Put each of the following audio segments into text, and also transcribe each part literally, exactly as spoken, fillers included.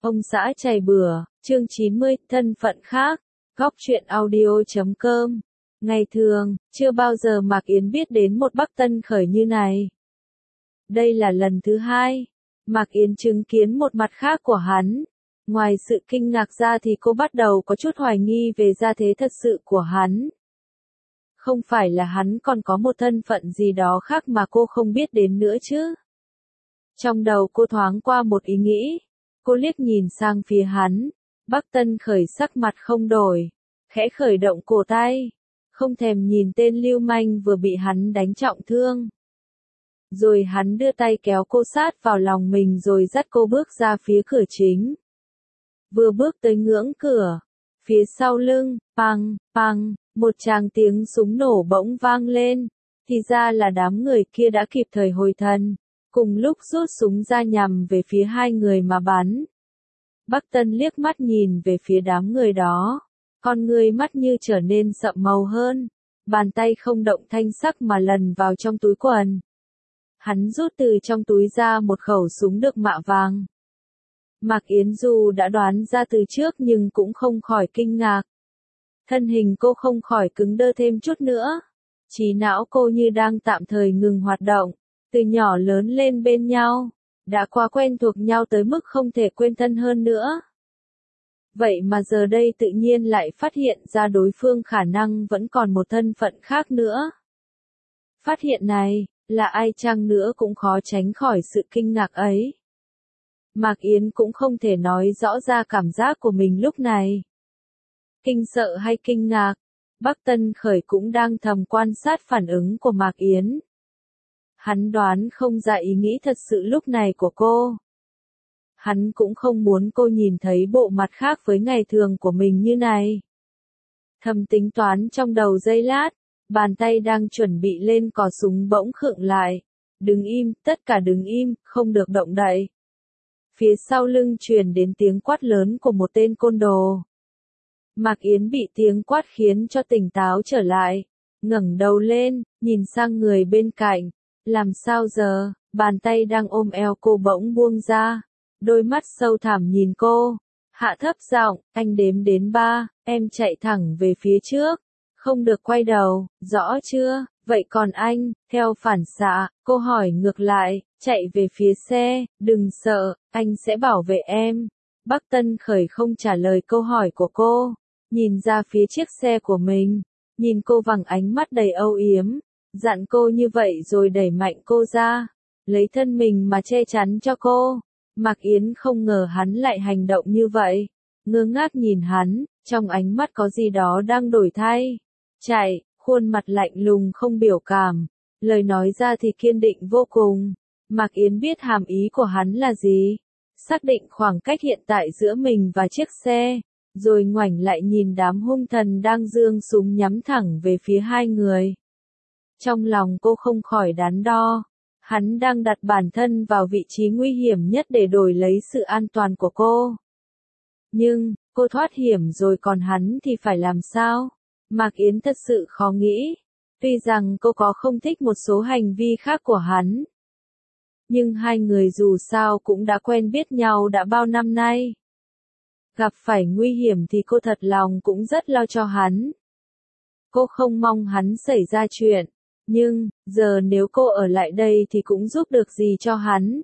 Ông xã chày bừa, chương chín mươi, thân phận khác, góc truyện audio chấm com. Ngày thường, chưa bao giờ Mạc Yến biết đến một Bắc Tân Khởi như này. Đây là lần thứ hai, Mạc Yến chứng kiến một mặt khác của hắn. Ngoài sự kinh ngạc ra thì cô bắt đầu có chút hoài nghi về gia thế thật sự của hắn. Không phải là hắn còn có một thân phận gì đó khác mà cô không biết đến nữa chứ? Trong đầu cô thoáng qua một ý nghĩ. Cô liếc nhìn sang phía hắn. Bắc Tân Khởi sắc mặt không đổi. Khẽ khởi động cổ tay. Không thèm nhìn tên lưu manh vừa bị hắn đánh trọng thương. Rồi hắn đưa tay kéo cô sát vào lòng mình rồi dắt cô bước ra phía cửa chính. Vừa bước tới ngưỡng cửa. Phía sau lưng, pang, pang, một tràng tiếng súng nổ bỗng vang lên. Thì ra là đám người kia đã kịp thời hồi thần. Cùng lúc rút súng ra nhằm về phía hai người mà bắn. Bắc Tân liếc mắt nhìn về phía đám người đó. Con người mắt như trở nên sậm màu hơn. Bàn tay không động thanh sắc mà lần vào trong túi quần. Hắn rút từ trong túi ra một khẩu súng được mạ vàng. Mạc Yến dù đã đoán ra từ trước nhưng cũng không khỏi kinh ngạc. Thân hình cô không khỏi cứng đơ thêm chút nữa. Trí não cô như đang tạm thời ngừng hoạt động. Từ nhỏ lớn lên bên nhau, đã quá quen thuộc nhau tới mức không thể quên thân hơn nữa. Vậy mà giờ đây tự nhiên lại phát hiện ra đối phương khả năng vẫn còn một thân phận khác nữa. Phát hiện này, là ai chăng nữa cũng khó tránh khỏi sự kinh ngạc ấy. Mạc Yến cũng không thể nói rõ ra cảm giác của mình lúc này. Kinh sợ hay kinh ngạc, Bắc Tân Khởi cũng đang thầm quan sát phản ứng của Mạc Yến. Hắn đoán không ra ý nghĩ thật sự lúc này của cô. Hắn cũng không muốn cô nhìn thấy bộ mặt khác với ngày thường của mình như này. Thầm tính toán trong đầu giây lát, bàn tay đang chuẩn bị lên cò súng bỗng khựng lại. Đứng im, tất cả đứng im, không được động đậy. Phía sau lưng truyền đến tiếng quát lớn của một tên côn đồ. Mạc Yến bị tiếng quát khiến cho tỉnh táo trở lại. Ngẩng đầu lên, nhìn sang người bên cạnh. Làm sao giờ, bàn tay đang ôm eo cô bỗng buông ra. Đôi mắt sâu thẳm nhìn cô. Hạ thấp giọng, anh đếm đến ba, em chạy thẳng về phía trước. Không được quay đầu, rõ chưa? Vậy còn anh, theo phản xạ, cô hỏi ngược lại, chạy về phía xe, đừng sợ, anh sẽ bảo vệ em. Bắc Tân Khởi không trả lời câu hỏi của cô. Nhìn ra phía chiếc xe của mình. Nhìn cô bằng ánh mắt đầy âu yếm. Dặn cô như vậy rồi đẩy mạnh cô ra. Lấy thân mình mà che chắn cho cô. Mạc Yến không ngờ hắn lại hành động như vậy. Ngơ ngác nhìn hắn, trong ánh mắt có gì đó đang đổi thay. Chạy, khuôn mặt lạnh lùng không biểu cảm. Lời nói ra thì kiên định vô cùng. Mạc Yến biết hàm ý của hắn là gì. Xác định khoảng cách hiện tại giữa mình và chiếc xe. Rồi ngoảnh lại nhìn đám hung thần đang giương súng nhắm thẳng về phía hai người. Trong lòng cô không khỏi đắn đo. Hắn đang đặt bản thân vào vị trí nguy hiểm nhất để đổi lấy sự an toàn của cô. Nhưng, cô thoát hiểm rồi còn hắn thì phải làm sao? Mạc Yến thật sự khó nghĩ. Tuy rằng cô có không thích một số hành vi khác của hắn. Nhưng hai người dù sao cũng đã quen biết nhau đã bao năm nay. Gặp phải nguy hiểm thì cô thật lòng cũng rất lo cho hắn. Cô không mong hắn xảy ra chuyện. Nhưng, giờ nếu cô ở lại đây thì cũng giúp được gì cho hắn.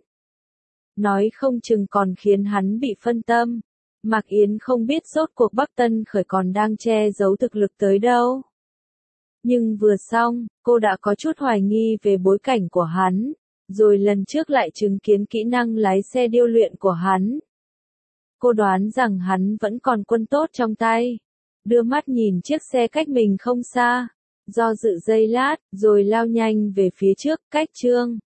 Nói không chừng còn khiến hắn bị phân tâm. Mạc Yến không biết rốt cuộc Bắc Tân Khởi còn đang che giấu thực lực tới đâu. Nhưng vừa xong, cô đã có chút hoài nghi về bối cảnh của hắn. Rồi lần trước lại chứng kiến kỹ năng lái xe điêu luyện của hắn. Cô đoán rằng hắn vẫn còn quân tốt trong tay. Đưa mắt nhìn chiếc xe cách mình không xa. Do dự giây lát, rồi lao nhanh về phía trước, cách chương.